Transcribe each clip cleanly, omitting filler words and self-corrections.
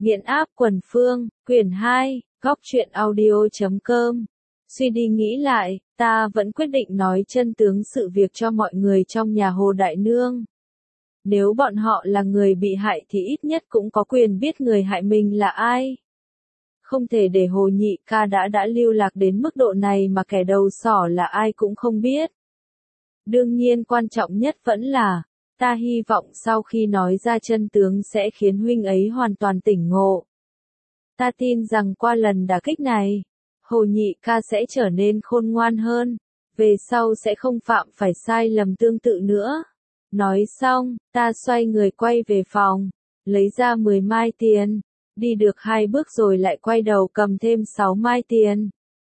Nghiện áp quần phương, quyển 2, góc truyện audio.com. Suy đi nghĩ lại, ta vẫn quyết định nói chân tướng sự việc cho mọi người trong nhà Hồ Đại Nương. Nếu bọn họ là người bị hại thì ít nhất cũng có quyền biết người hại mình là ai. Không thể để Hồ Nhị Ca đã lưu lạc đến mức độ này mà kẻ đầu sỏ là ai cũng không biết. Đương nhiên quan trọng nhất vẫn là, ta hy vọng sau khi nói ra chân tướng sẽ khiến huynh ấy hoàn toàn tỉnh ngộ. Ta tin rằng qua lần đả kích này, Hồ Nhị Ca sẽ trở nên khôn ngoan hơn, về sau sẽ không phạm phải sai lầm tương tự nữa. Nói xong, ta xoay người quay về phòng, lấy ra 10 mai tiền, đi được 2 bước rồi lại quay đầu cầm thêm 6 mai tiền.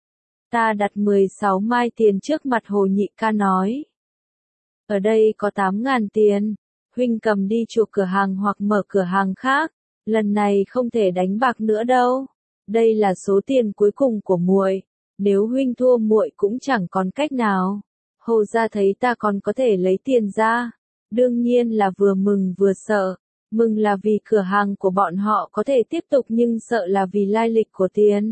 Ta đặt 16 mai tiền trước mặt Hồ Nhị Ca nói. Ở đây có 8.000 tiền, huynh cầm đi chuộc cửa hàng hoặc mở cửa hàng khác, lần này không thể đánh bạc nữa đâu. Đây là số tiền cuối cùng của muội, nếu huynh thua muội cũng chẳng còn cách nào. Hồ gia thấy ta còn có thể lấy tiền ra, đương nhiên là vừa mừng vừa sợ. Mừng là vì cửa hàng của bọn họ có thể tiếp tục nhưng sợ là vì lai lịch của tiền.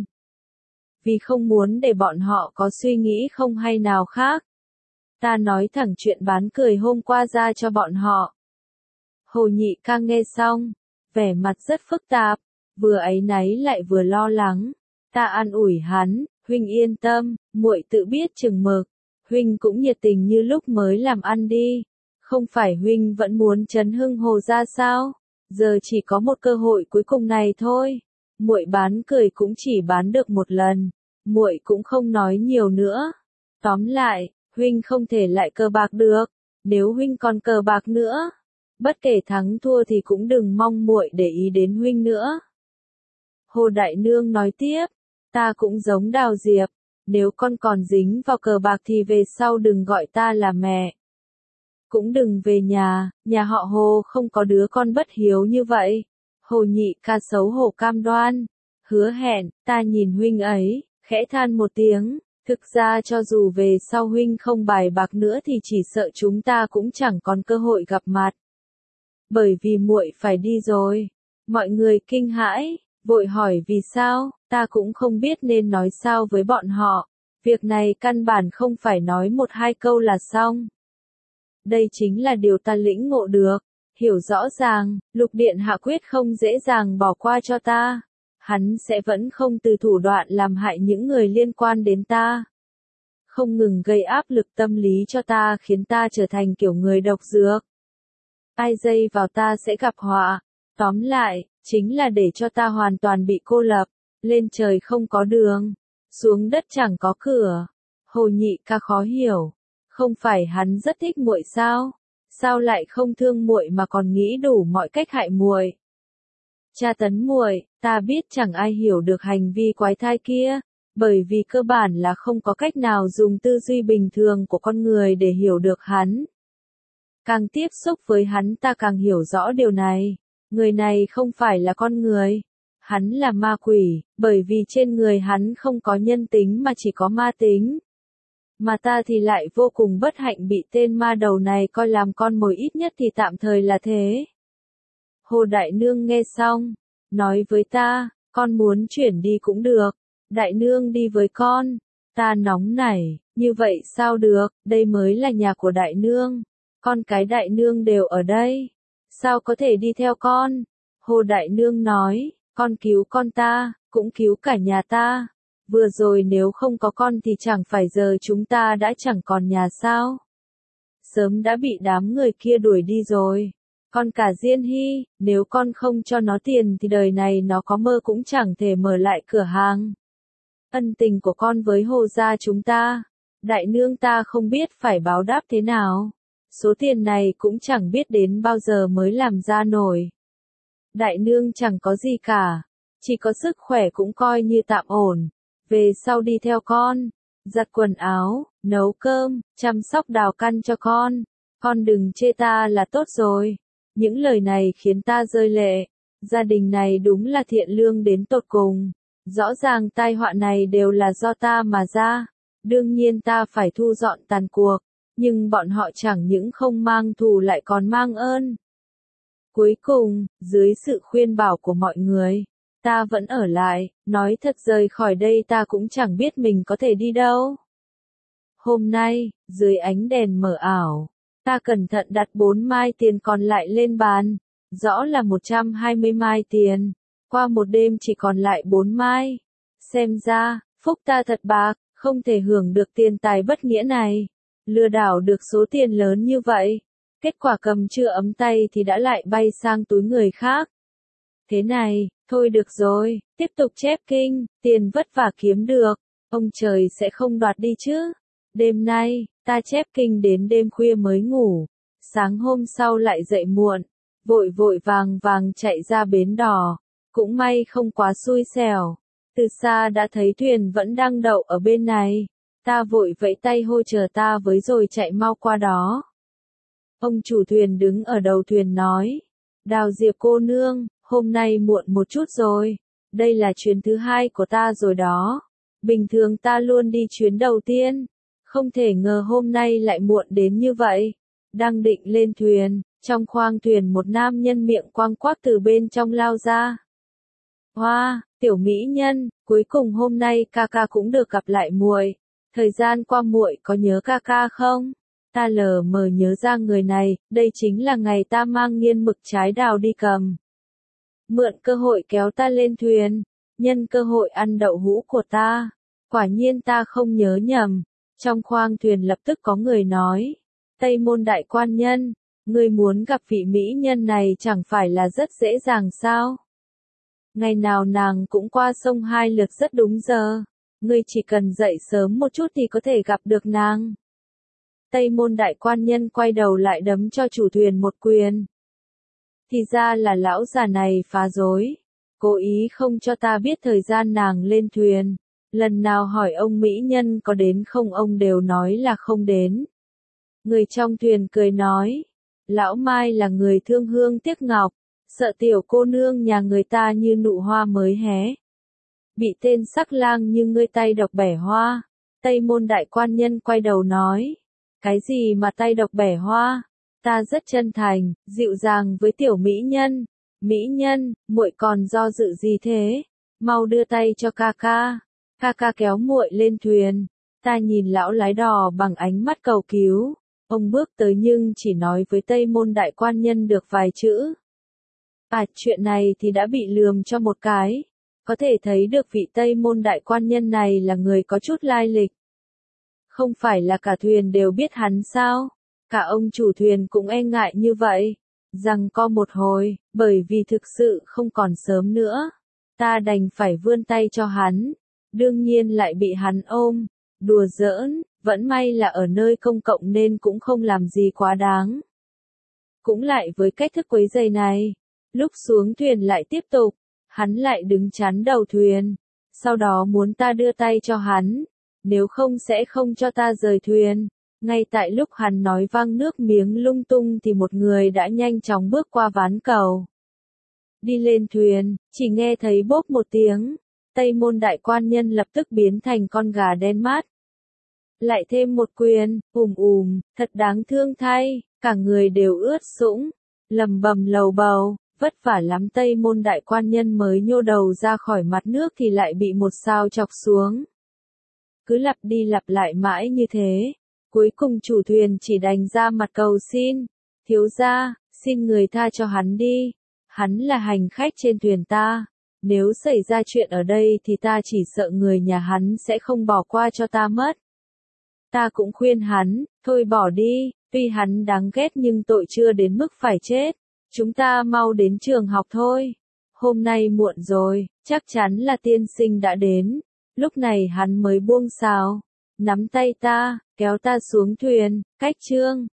Vì không muốn để bọn họ có suy nghĩ không hay nào khác. Ta nói thẳng chuyện bán cười hôm qua ra cho bọn họ. Hồ Nhị Ca nghe xong, vẻ mặt rất phức tạp, vừa áy náy lại vừa lo lắng. Ta an ủi hắn, huynh yên tâm, muội tự biết chừng mực, huynh cũng nhiệt tình như lúc mới làm ăn đi. Không phải huynh vẫn muốn chấn hưng Hồ gia sao? Giờ chỉ có một cơ hội cuối cùng này thôi. Muội bán cười cũng chỉ bán được một lần, muội cũng không nói nhiều nữa. Tóm lại, huynh không thể lại cờ bạc được, nếu huynh còn cờ bạc nữa, bất kể thắng thua thì cũng đừng mong muội để ý đến huynh nữa. Hồ Đại Nương nói tiếp, ta cũng giống Đào Diệp, nếu con còn dính vào cờ bạc thì về sau đừng gọi ta là mẹ. Cũng đừng về nhà họ Hồ không có đứa con bất hiếu như vậy. Hồ Nhị Ca xấu hổ cam đoan, hứa hẹn, ta nhìn huynh ấy, khẽ than một tiếng. Thực ra cho dù về sau huynh không bài bạc nữa thì chỉ sợ chúng ta cũng chẳng còn cơ hội gặp mặt. Bởi vì muội phải đi rồi. Mọi người kinh hãi, vội hỏi vì sao, ta cũng không biết nên nói sao với bọn họ. Việc này căn bản không phải nói một hai câu là xong. Đây chính là điều ta lĩnh ngộ được, hiểu rõ ràng, Lục Điện Hạ quyết không dễ dàng bỏ qua cho ta. Hắn sẽ vẫn không từ thủ đoạn làm hại những người liên quan đến ta. Không ngừng gây áp lực tâm lý cho ta khiến ta trở thành kiểu người độc dược. Ai dây vào ta sẽ gặp họa. Tóm lại, chính là để cho ta hoàn toàn bị cô lập, lên trời không có đường, xuống đất chẳng có cửa. Hồ Nhị Ca khó hiểu, không phải hắn rất thích muội sao? Sao lại không thương muội mà còn nghĩ đủ mọi cách hại muội? Tra tấn muội, ta biết chẳng ai hiểu được hành vi quái thai kia, bởi vì cơ bản là không có cách nào dùng tư duy bình thường của con người để hiểu được hắn. Càng tiếp xúc với hắn ta càng hiểu rõ điều này, người này không phải là con người, hắn là ma quỷ, bởi vì trên người hắn không có nhân tính mà chỉ có ma tính. Mà ta thì lại vô cùng bất hạnh bị tên ma đầu này coi làm con mồi, ít nhất thì tạm thời là thế. Hồ Đại Nương nghe xong, nói với ta, con muốn chuyển đi cũng được, Đại Nương đi với con. Ta nóng nảy, như vậy sao được, đây mới là nhà của Đại Nương, con cái Đại Nương đều ở đây, sao có thể đi theo con? Hồ Đại Nương nói, con cứu con ta, cũng cứu cả nhà ta. Vừa rồi nếu không có con thì chẳng phải giờ chúng ta đã chẳng còn nhà sao? Sớm đã bị đám người kia đuổi đi rồi. Con cả Diên Hy, nếu con không cho nó tiền thì đời này nó có mơ cũng chẳng thể mở lại cửa hàng. Ân tình của con với Hồ gia chúng ta, Đại Nương ta không biết phải báo đáp thế nào. Số tiền này cũng chẳng biết đến bao giờ mới làm ra nổi. Đại Nương chẳng có gì cả, chỉ có sức khỏe cũng coi như tạm ổn. Về sau đi theo con, giặt quần áo, nấu cơm, chăm sóc Đào Căn cho con đừng chê ta là tốt rồi. Những lời này khiến ta rơi lệ, gia đình này đúng là thiện lương đến tột cùng. Rõ ràng tai họa này đều là do ta mà ra, đương nhiên ta phải thu dọn tàn cuộc, nhưng bọn họ chẳng những không mang thù lại còn mang ơn. Cuối cùng, dưới sự khuyên bảo của mọi người, ta vẫn ở lại, nói thật rời khỏi đây ta cũng chẳng biết mình có thể đi đâu. Hôm nay, dưới ánh đèn mờ ảo, ta cẩn thận đặt 4 mai tiền còn lại lên bàn, rõ là 120 mai tiền, qua một đêm chỉ còn lại 4 mai. Xem ra, phúc ta thật bạc, không thể hưởng được tiền tài bất nghĩa này, lừa đảo được số tiền lớn như vậy. Kết quả cầm chưa ấm tay thì đã lại bay sang túi người khác. Thế này, thôi được rồi, tiếp tục chép kinh, tiền vất vả kiếm được, ông trời sẽ không đoạt đi chứ. Đêm nay, ta chép kinh đến đêm khuya mới ngủ, sáng hôm sau lại dậy muộn, vội vội vàng vàng chạy ra bến đò, cũng may không quá xui xẻo. Từ xa đã thấy thuyền vẫn đang đậu ở bên này, ta vội vẫy tay hô chờ ta với rồi chạy mau qua đó. Ông chủ thuyền đứng ở đầu thuyền nói, Đào Diệp cô nương, hôm nay muộn một chút rồi, đây là chuyến thứ 2 của ta rồi đó, bình thường ta luôn đi chuyến đầu tiên, không thể ngờ hôm nay lại muộn đến như vậy. Đang định lên thuyền, trong khoang thuyền một nam nhân miệng quang quác từ bên trong lao ra. Hoa, tiểu mỹ nhân, cuối cùng hôm nay ca ca cũng được gặp lại muội. Thời gian qua muội có nhớ ca ca không? Ta lờ mờ nhớ ra người này, đây chính là ngày ta mang nghiên mực trái đào đi cầm. Mượn cơ hội kéo ta lên thuyền, nhân cơ hội ăn đậu hũ của ta. Quả nhiên ta không nhớ nhầm. Trong khoang thuyền lập tức có người nói, Tây Môn đại quan nhân, ngươi muốn gặp vị mỹ nhân này chẳng phải là rất dễ dàng sao? Ngày nào nàng cũng qua sông 2 lượt rất đúng giờ, ngươi chỉ cần dậy sớm một chút thì có thể gặp được nàng. Tây Môn đại quan nhân quay đầu lại đấm cho chủ thuyền một quyền. Thì ra là lão già này phá dối, cố ý không cho ta biết thời gian nàng lên thuyền. Lần nào hỏi ông mỹ nhân có đến không ông đều nói là không đến. Người trong thuyền cười nói, lão Mai là người thương hương tiếc ngọc, sợ tiểu cô nương nhà người ta như nụ hoa mới hé. Bị tên sắc lang như ngươi tay độc bẻ hoa. Tây Môn đại quan nhân quay đầu nói, cái gì mà tay độc bẻ hoa, ta rất chân thành, dịu dàng với tiểu mỹ nhân. Mỹ nhân, muội còn do dự gì thế, mau đưa tay cho ca ca. Ca ca kéo muội lên thuyền, ta nhìn lão lái đò bằng ánh mắt cầu cứu, ông bước tới nhưng chỉ nói với Tây Môn đại quan nhân được vài chữ. Chuyện này thì đã bị lườm cho một cái, có thể thấy được vị Tây Môn đại quan nhân này là người có chút lai lịch. Không phải là cả thuyền đều biết hắn sao, cả ông chủ thuyền cũng e ngại như vậy, rằng co một hồi, bởi vì thực sự không còn sớm nữa, ta đành phải vươn tay cho hắn. Đương nhiên lại bị hắn ôm, đùa giỡn, vẫn may là ở nơi công cộng nên cũng không làm gì quá đáng. Cũng lại với cách thức quấy rầy này, lúc xuống thuyền lại tiếp tục, hắn lại đứng chắn đầu thuyền, sau đó muốn ta đưa tay cho hắn, nếu không sẽ không cho ta rời thuyền. Ngay tại lúc hắn nói văng nước miếng lung tung thì một người đã nhanh chóng bước qua ván cầu. Đi lên thuyền, chỉ nghe thấy bốp một tiếng. Tây Môn đại quan nhân lập tức biến thành con gà đen mát. Lại thêm một quyền, thật đáng thương thay, cả người đều ướt sũng, lầm bầm lầu bầu, vất vả lắm. Tây Môn đại quan nhân mới nhô đầu ra khỏi mặt nước thì lại bị một sao chọc xuống. Cứ lặp đi lặp lại mãi như thế, cuối cùng chủ thuyền chỉ đành ra mặt cầu xin, thiếu gia, xin người tha cho hắn đi, hắn là hành khách trên thuyền ta. Nếu xảy ra chuyện ở đây thì ta chỉ sợ người nhà hắn sẽ không bỏ qua cho ta mất. Ta cũng khuyên hắn, thôi bỏ đi, tuy hắn đáng ghét nhưng tội chưa đến mức phải chết. Chúng ta mau đến trường học thôi. Hôm nay muộn rồi, chắc chắn là tiên sinh đã đến. Lúc này hắn mới buông sào, nắm tay ta, kéo ta xuống thuyền, cách chương.